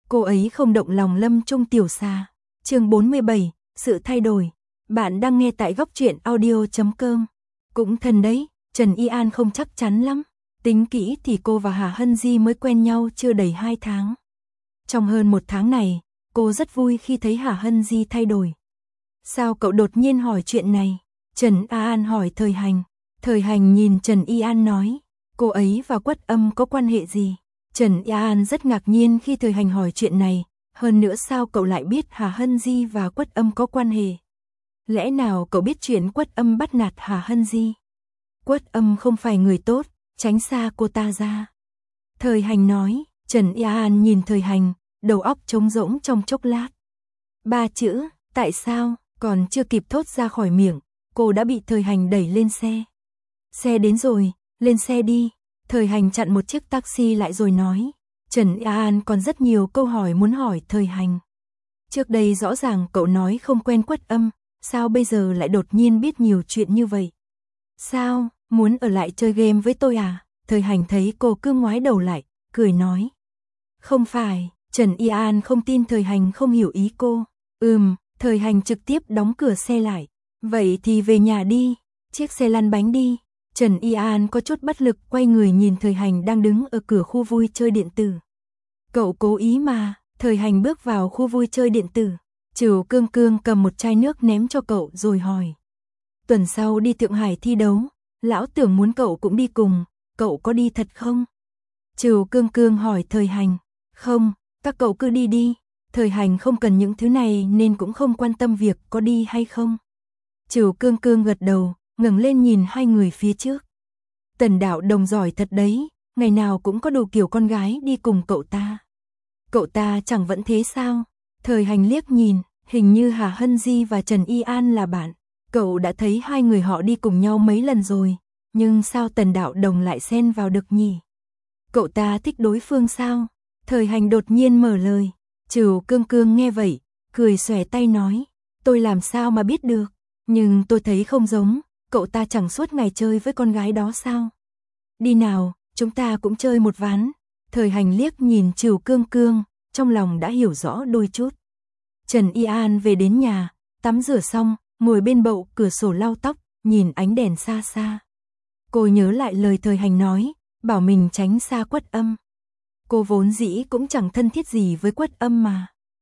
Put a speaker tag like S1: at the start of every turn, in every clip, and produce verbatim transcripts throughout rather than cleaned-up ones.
S1: cô ấy không động lòng Lâm Trung Tiểu Xà. Chương bốn mươi bảy, sự thay đổi. Bạn đang nghe tại góc truyện audio chấm com. Cũng thân đấy, Trần Y An không chắc chắn lắm. Tính kỹ thì cô và Hà Hân Di mới quen nhau chưa đầy hai tháng. Trong hơn một tháng này, cô rất vui khi thấy Hà Hân Di thay đổi. Sao cậu đột nhiên hỏi chuyện này? Trần A An hỏi Thời Hành. Thời Hành nhìn Trần Y An nói, cô ấy và Quất Âm có quan hệ gì? Trần Y An rất ngạc nhiên khi Thời Hành hỏi chuyện này, hơn nữa sao cậu lại biết Hà Hân Di và Quất Âm có quan hệ? Lẽ nào cậu biết chuyện Quất Âm bắt nạt Hà Hân Di? Quất Âm không phải người tốt, tránh xa cô ta ra. Thời Hành nói. Trần Y An nhìn Thời Hành, đầu óc trống rỗng trong chốc lát. Ba chữ, tại sao, còn chưa kịp thốt ra khỏi miệng, cô đã bị Thời Hành đẩy lên xe. Xe đến rồi, lên xe đi. Thời Hành chặn một chiếc taxi lại rồi nói. Trần Y An còn rất nhiều câu hỏi muốn hỏi Thời Hành. Trước đây rõ ràng cậu nói không quen Quất Âm, sao bây giờ lại đột nhiên biết nhiều chuyện như vậy? Sao, muốn ở lại chơi game với tôi à? Thời Hành thấy cô cứ ngoái đầu lại, cười nói. Không phải, Trần Y An không tin Thời Hành không hiểu ý cô. Ừm, Thời Hành trực tiếp đóng cửa xe lại. Vậy thì về nhà đi, chiếc xe lăn bánh đi. Trần Y An có chút bất lực quay người nhìn Thời Hành đang đứng ở cửa khu vui chơi điện tử. Cậu cố ý mà. Thời Hành bước vào khu vui chơi điện tử. Trửu Cương Cương cầm một chai nước ném cho cậu rồi hỏi. Tuần sau đi Thượng Hải thi đấu, lão tưởng muốn cậu cũng đi cùng, cậu có đi thật không? Trửu Cương Cương hỏi Thời Hành. Không, các cậu cứ đi đi. Thời Hành không cần những thứ này nên cũng không quan tâm việc có đi hay không. Trửu Cương Cương gật đầu, ngẩng lên nhìn hai người phía trước. Tần Đạo Đồng giỏi thật đấy, ngày nào cũng có đủ kiểu con gái đi cùng cậu ta. Cậu ta chẳng vẫn thế sao? Thời Hành liếc nhìn, hình như Hà Hân Di và Trần Y An là bạn. Cậu đã thấy hai người họ đi cùng nhau mấy lần rồi, nhưng sao Tần Đạo Đồng lại xen vào được nhỉ? Cậu ta thích đối phương sao? Thời Hành đột nhiên mở lời. Trửu Cương Cương nghe vậy, cười xòe tay nói. Tôi làm sao mà biết được, nhưng tôi thấy không giống, cậu ta chẳng suốt ngày chơi với con gái đó sao? Đi nào, chúng ta cũng chơi một ván. Thời Hành liếc nhìn Trửu Cương Cương, trong lòng đã hiểu rõ đôi chút. Trần Y An về đến nhà, tắm rửa xong, ngồi bên bậu cửa sổ lau tóc, nhìn ánh đèn xa xa. Cô nhớ lại lời Thời Hành nói, bảo mình tránh xa Quất Âm. Cô vốn dĩ cũng chẳng thân thiết gì với Quất Âm mà.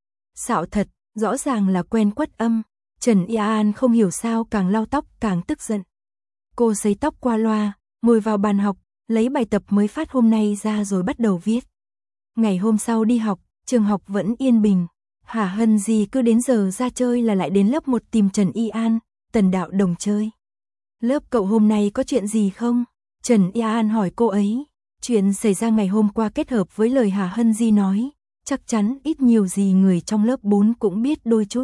S1: Xạo thật, rõ ràng là quen Quất Âm. Trần Y An không hiểu sao càng lau tóc càng tức giận. Cô sấy tóc qua loa, ngồi vào bàn học, lấy bài tập mới phát hôm nay ra rồi bắt đầu viết. Ngày hôm sau đi học, trường học vẫn yên bình. Hà Hân Di cứ đến giờ ra chơi là lại đến lớp một tìm Trần Y An, Tần Đạo Đồng chơi. Lớp cậu hôm nay có chuyện gì không? Trần Y An hỏi cô ấy. Chuyện xảy ra ngày hôm qua kết hợp với lời Hà Hân Di nói, chắc chắn ít nhiều gì người trong lớp bốn cũng biết đôi chút.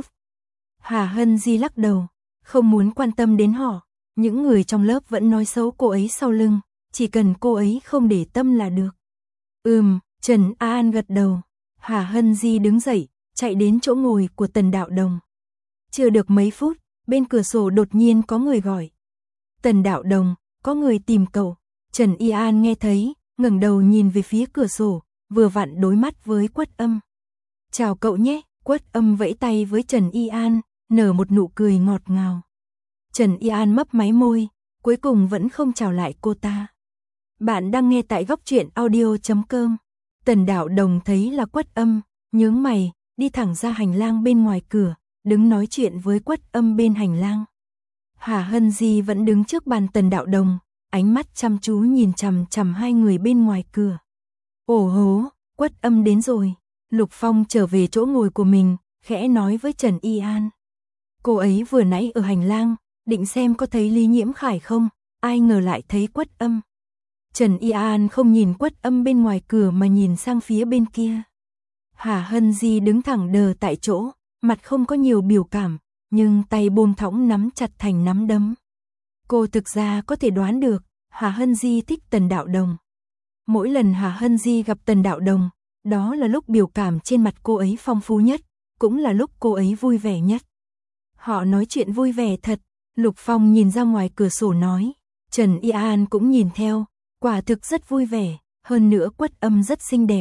S1: Hà Hân Di lắc đầu, không muốn quan tâm đến họ. Những người trong lớp vẫn nói xấu cô ấy sau lưng, chỉ cần cô ấy không để tâm là được. Ừm, Trần A An gật đầu. Hà Hân Di đứng dậy, chạy đến chỗ ngồi của Tần Đạo Đồng. Chưa được mấy phút, bên cửa sổ đột nhiên có người gọi. Tần Đạo Đồng, có người tìm cậu. Trần Y An nghe thấy, ngẩng đầu nhìn về phía cửa sổ, vừa vặn đối mắt với Quất Âm. Chào cậu nhé. Quất Âm vẫy tay với Trần Y An, nở một nụ cười ngọt ngào. Trần Y An mấp máy môi, cuối cùng vẫn không chào lại cô ta. Bạn đang nghe tại góc truyện audio chấm com. Tần Đạo Đồng thấy là Quất Âm, nhướng mày, đi thẳng ra hành lang bên ngoài cửa, đứng nói chuyện với Quất Âm bên hành lang. Hà Hân Di vẫn đứng trước bàn Tần Đạo Đồng, ánh mắt chăm chú nhìn chằm chằm hai người bên ngoài cửa. Ồ hố, Quất Âm đến rồi. Lục Phong trở về chỗ ngồi của mình, khẽ nói với Trần Y An. Cô ấy vừa nãy ở hành lang, định xem có thấy Lý Nhiễm Khải không, ai ngờ lại thấy Quất Âm. Trần Y An không nhìn Quất Âm bên ngoài cửa mà nhìn sang phía bên kia. Hà Hân Di đứng thẳng đờ tại chỗ, mặt không có nhiều biểu cảm, nhưng tay buông thõng nắm chặt thành nắm đấm. Cô thực ra có thể đoán được, Hà Hân Di thích Tần Đạo Đồng. Mỗi lần Hà Hân Di gặp Tần Đạo Đồng, đó là lúc biểu cảm trên mặt cô ấy phong phú nhất, cũng là lúc cô ấy vui vẻ nhất. Họ nói chuyện vui vẻ thật. Lục Phong nhìn ra ngoài cửa sổ nói. Trần Y An cũng nhìn theo, quả thực rất vui vẻ, hơn nữa Quất Âm rất xinh đẹp.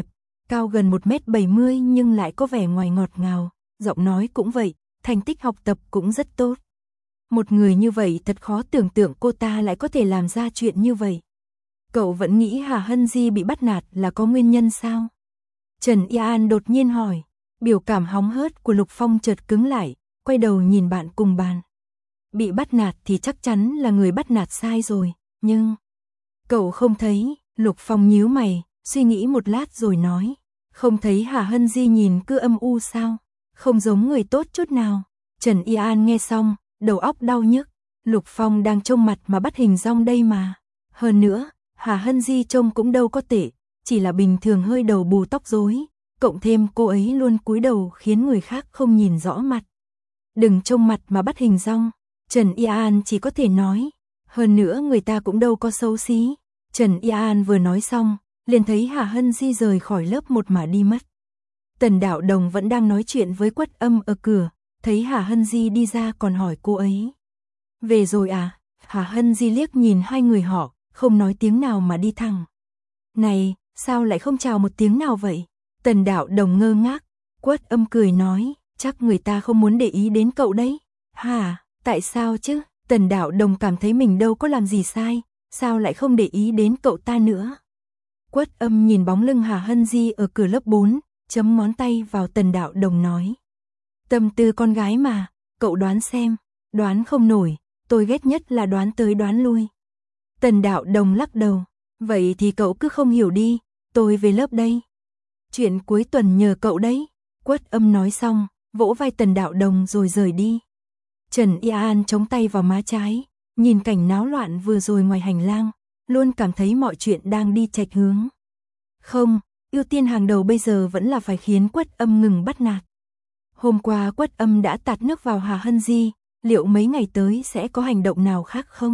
S1: cao gần một mét bảy mươi nhưng lại có vẻ ngoài ngọt ngào, giọng nói cũng vậy, thành tích học tập cũng rất tốt. Một người như vậy thật khó tưởng tượng cô ta lại có thể làm ra chuyện như vậy. Cậu vẫn nghĩ Hà Hân Di bị bắt nạt là có nguyên nhân sao? Trần Y An đột nhiên hỏi, biểu cảm hóng hớt của Lục Phong chợt cứng lại, quay đầu nhìn bạn cùng bàn. Bị bắt nạt thì chắc chắn là người bắt nạt sai rồi, nhưng... Cậu không thấy, Lục Phong nhíu mày, suy nghĩ một lát rồi nói. Không thấy Hà Hân Di nhìn cứ âm u sao? Không giống người tốt chút nào. Trần Y An nghe xong, đầu óc đau nhức. Lục Phong đang trông mặt mà bắt hình dong đây mà. Hơn nữa, Hà Hân Di trông cũng đâu có tệ, chỉ là bình thường hơi đầu bù tóc rối, cộng thêm cô ấy luôn cúi đầu khiến người khác không nhìn rõ mặt. Đừng trông mặt mà bắt hình dong, Trần Y An chỉ có thể nói. Hơn nữa người ta cũng đâu có xấu xí. Trần Y An vừa nói xong, liền thấy Hà Hân Di rời khỏi lớp một mà đi mất. Tần Đạo Đồng vẫn đang nói chuyện với Quất Âm ở cửa, thấy Hà Hân Di đi ra còn hỏi cô ấy. Về rồi à? Hà Hân Di liếc nhìn hai người họ, không nói tiếng nào mà đi thẳng. Này, sao lại không chào một tiếng nào vậy? Tần Đạo Đồng ngơ ngác, Quất Âm cười nói, chắc người ta không muốn để ý đến cậu đấy. Hả, tại sao chứ? Tần Đạo Đồng cảm thấy mình đâu có làm gì sai, sao lại không để ý đến cậu ta nữa? Quất Âm nhìn bóng lưng Hà Hân Di ở cửa lớp bốn, chấm ngón tay vào Tần Đạo Đồng nói. Tâm tư con gái mà, cậu đoán xem, đoán không nổi, tôi ghét nhất là đoán tới đoán lui. Tần Đạo Đồng lắc đầu, vậy thì cậu cứ không hiểu đi, tôi về lớp đây. Chuyện cuối tuần nhờ cậu đấy. Quất Âm nói xong, vỗ vai Tần Đạo Đồng rồi rời đi. Trần Y An chống tay vào má trái, nhìn cảnh náo loạn vừa rồi ngoài hành lang, luôn cảm thấy mọi chuyện đang đi chệch hướng. Không, ưu tiên hàng đầu bây giờ vẫn là phải khiến Quất Âm ngừng bắt nạt. Hôm qua Quất Âm đã tạt nước vào Hà Hân Di, liệu mấy ngày tới sẽ có hành động nào khác không?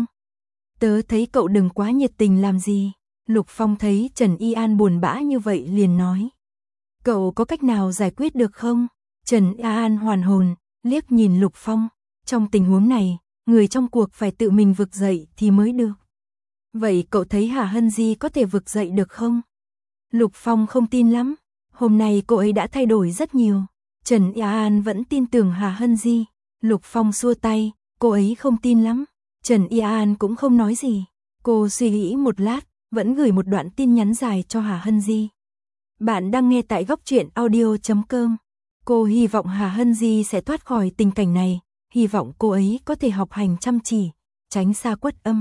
S1: Tớ thấy cậu đừng quá nhiệt tình làm gì. Lục Phong thấy Trần Y An buồn bã như vậy liền nói. Cậu có cách nào giải quyết được không? Trần Y An hoàn hồn, liếc nhìn Lục Phong. Trong tình huống này, người trong cuộc phải tự mình vực dậy thì mới được. Vậy cậu thấy Hà Hân Di có thể vực dậy được không? Lục Phong không tin lắm. Hôm nay cô ấy đã thay đổi rất nhiều. Trần Y An vẫn tin tưởng Hà Hân Di. Lục Phong xua tay, cô ấy không tin lắm. Trần Y An cũng không nói gì. Cô suy nghĩ một lát, vẫn gửi một đoạn tin nhắn dài cho Hà Hân Di. Bạn đang nghe tại góc truyện audio chấm com. Cô hy vọng Hà Hân Di sẽ thoát khỏi tình cảnh này. Hy vọng cô ấy có thể học hành chăm chỉ, tránh xa Quất Âm.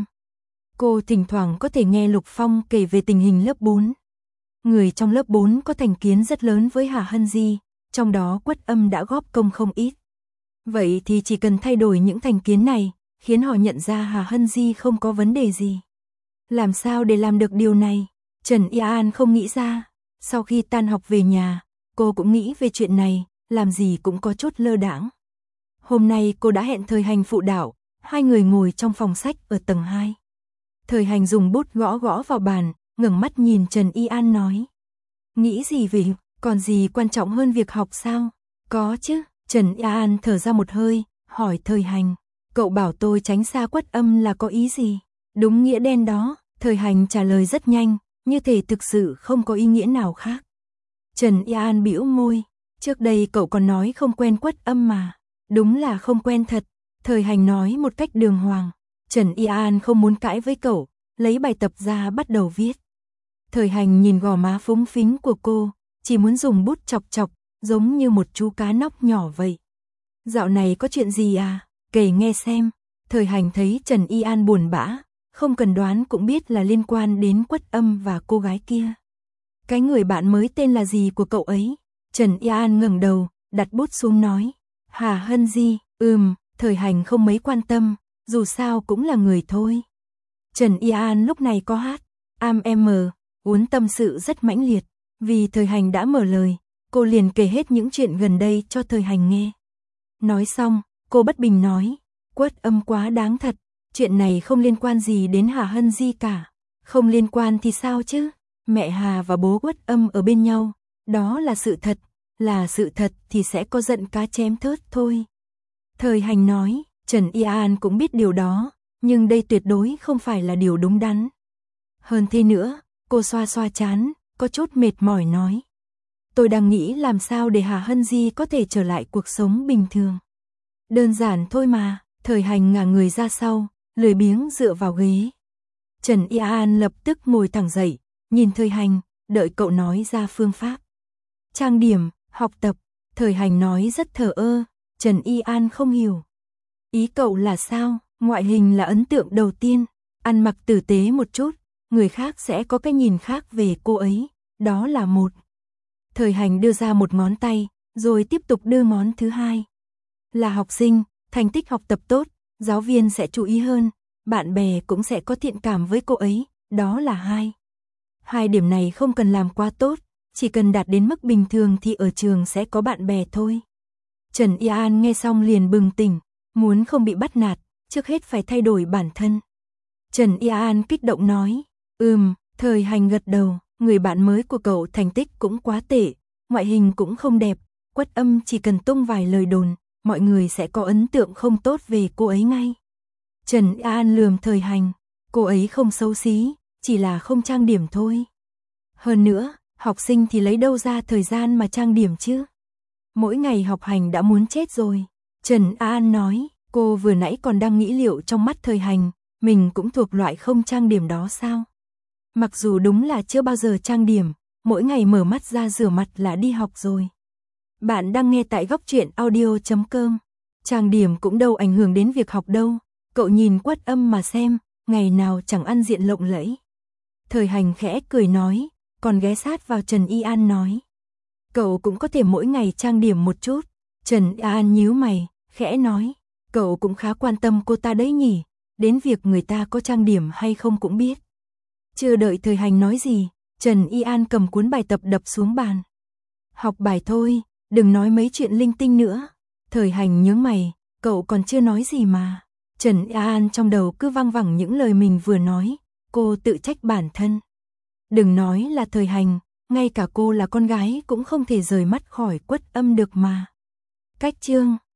S1: Cô thỉnh thoảng có thể nghe Lục Phong kể về tình hình lớp bốn. Người trong lớp bốn có thành kiến rất lớn với Hà Hân Di, trong đó Quất Âm đã góp công không ít. Vậy thì chỉ cần thay đổi những thành kiến này, khiến họ nhận ra Hà Hân Di không có vấn đề gì. Làm sao để làm được điều này? Trần Y An không nghĩ ra. Sau khi tan học về nhà, cô cũng nghĩ về chuyện này, làm gì cũng có chút lơ đãng. Hôm nay cô đã hẹn Thời Hành phụ đạo, hai người ngồi trong phòng sách ở tầng hai. Thời Hành dùng bút gõ gõ vào bàn, ngẩng mắt nhìn Trần Y An nói. Nghĩ gì về, còn gì quan trọng hơn việc học sao? Có chứ, Trần Y An thở ra một hơi, hỏi Thời Hành. Cậu bảo tôi tránh xa Quất Âm là có ý gì? Đúng nghĩa đen đó, Thời Hành trả lời rất nhanh, như thể thực sự không có ý nghĩa nào khác. Trần Y An bĩu môi, trước đây cậu còn nói không quen Quất Âm mà. Đúng là không quen thật, Thời Hành nói một cách đường hoàng. Trần Y An không muốn cãi với cậu, lấy bài tập ra bắt đầu viết. Thời Hành nhìn gò má phúng phính của cô, chỉ muốn dùng bút chọc chọc, giống như một chú cá nóc nhỏ vậy. Dạo này có chuyện gì à? Kể nghe xem. Thời Hành thấy Trần Y An buồn bã, không cần đoán cũng biết là liên quan đến Quất Âm và cô gái kia. Cái người bạn mới tên là gì của cậu ấy? Trần Y An ngẩng đầu, đặt bút xuống nói. Hà Hân Di, ừm, Thời Hành không mấy quan tâm, dù sao cũng là người thôi. Trần Y An lúc này có hát, am em uốn tâm sự rất mãnh liệt, vì Thời Hành đã mở lời, cô liền kể hết những chuyện gần đây cho Thời Hành nghe. Nói xong, cô bất bình nói, Quất Âm quá đáng thật, chuyện này không liên quan gì đến Hà Hân Di cả. Không liên quan thì sao chứ, mẹ Hà và bố Quất Âm ở bên nhau, đó là sự thật. Là sự thật thì sẽ có giận cá chém thớt thôi. Thời Hành nói, Trần Y An cũng biết điều đó, nhưng đây tuyệt đối không phải là điều đúng đắn. Hơn thế nữa, cô xoa xoa chán, có chút mệt mỏi nói. tôi đang nghĩ làm sao để Hà Hân Di có thể trở lại cuộc sống bình thường. Đơn giản thôi mà. Thời Hành ngả người ra sau, lười biếng dựa vào ghế. Trần Y An lập tức ngồi thẳng dậy, nhìn Thời Hành, đợi cậu nói ra phương pháp. Trang điểm, học tập, Thời Hành nói rất thờ ơ, Trần Y An không hiểu. Ý cậu là sao? Ngoại hình là ấn tượng đầu tiên, ăn mặc tử tế một chút, người khác sẽ có cái nhìn khác về cô ấy, đó là một. Thời Hành đưa ra một ngón tay, rồi tiếp tục đưa ngón thứ hai. Là học sinh, thành tích học tập tốt, giáo viên sẽ chú ý hơn, bạn bè cũng sẽ có thiện cảm với cô ấy, đó là hai. Hai điểm này không cần làm quá tốt, chỉ cần đạt đến mức bình thường thì ở trường sẽ có bạn bè thôi. Trần Y An nghe xong liền bừng tỉnh, muốn không bị bắt nạt, trước hết phải thay đổi bản thân. Trần Y An kích động nói, ừm, Thời Hành gật đầu, người bạn mới của cậu thành tích cũng quá tệ, ngoại hình cũng không đẹp, Quất Âm chỉ cần tung vài lời đồn, mọi người sẽ có ấn tượng không tốt về cô ấy ngay. Trần Y An lườm Thời Hành, cô ấy không xấu xí, chỉ là không trang điểm thôi. Hơn nữa, học sinh thì lấy đâu ra thời gian mà trang điểm chứ? Mỗi ngày học hành đã muốn chết rồi. Trần Y An nói, cô vừa nãy còn đang nghĩ liệu trong mắt Thời Hành, mình cũng thuộc loại không trang điểm đó sao? Mặc dù đúng là chưa bao giờ trang điểm, mỗi ngày mở mắt ra rửa mặt là đi học rồi. Bạn đang nghe tại góc truyện audio chấm com. Trang điểm cũng đâu ảnh hưởng đến việc học đâu. Cậu nhìn Quất Âm mà xem, ngày nào chẳng ăn diện lộng lẫy. Thời Hành khẽ cười nói, còn ghé sát vào Trần Y An nói. Cậu cũng có thể mỗi ngày trang điểm một chút. Trần Y An nhíu mày, khẽ nói, cậu cũng khá quan tâm cô ta đấy nhỉ, đến việc người ta có trang điểm hay không cũng biết. Chưa đợi Thời Hành nói gì, Trần Y An cầm cuốn bài tập đập xuống bàn. Học bài thôi, đừng nói mấy chuyện linh tinh nữa. Thời Hành nhướng mày, cậu còn chưa nói gì mà. Trần Y An trong đầu cứ văng vẳng những lời mình vừa nói, cô tự trách bản thân. Đừng nói là Thời Hành, ngay cả cô là con gái cũng không thể rời mắt khỏi Quất Âm được mà. Cách chương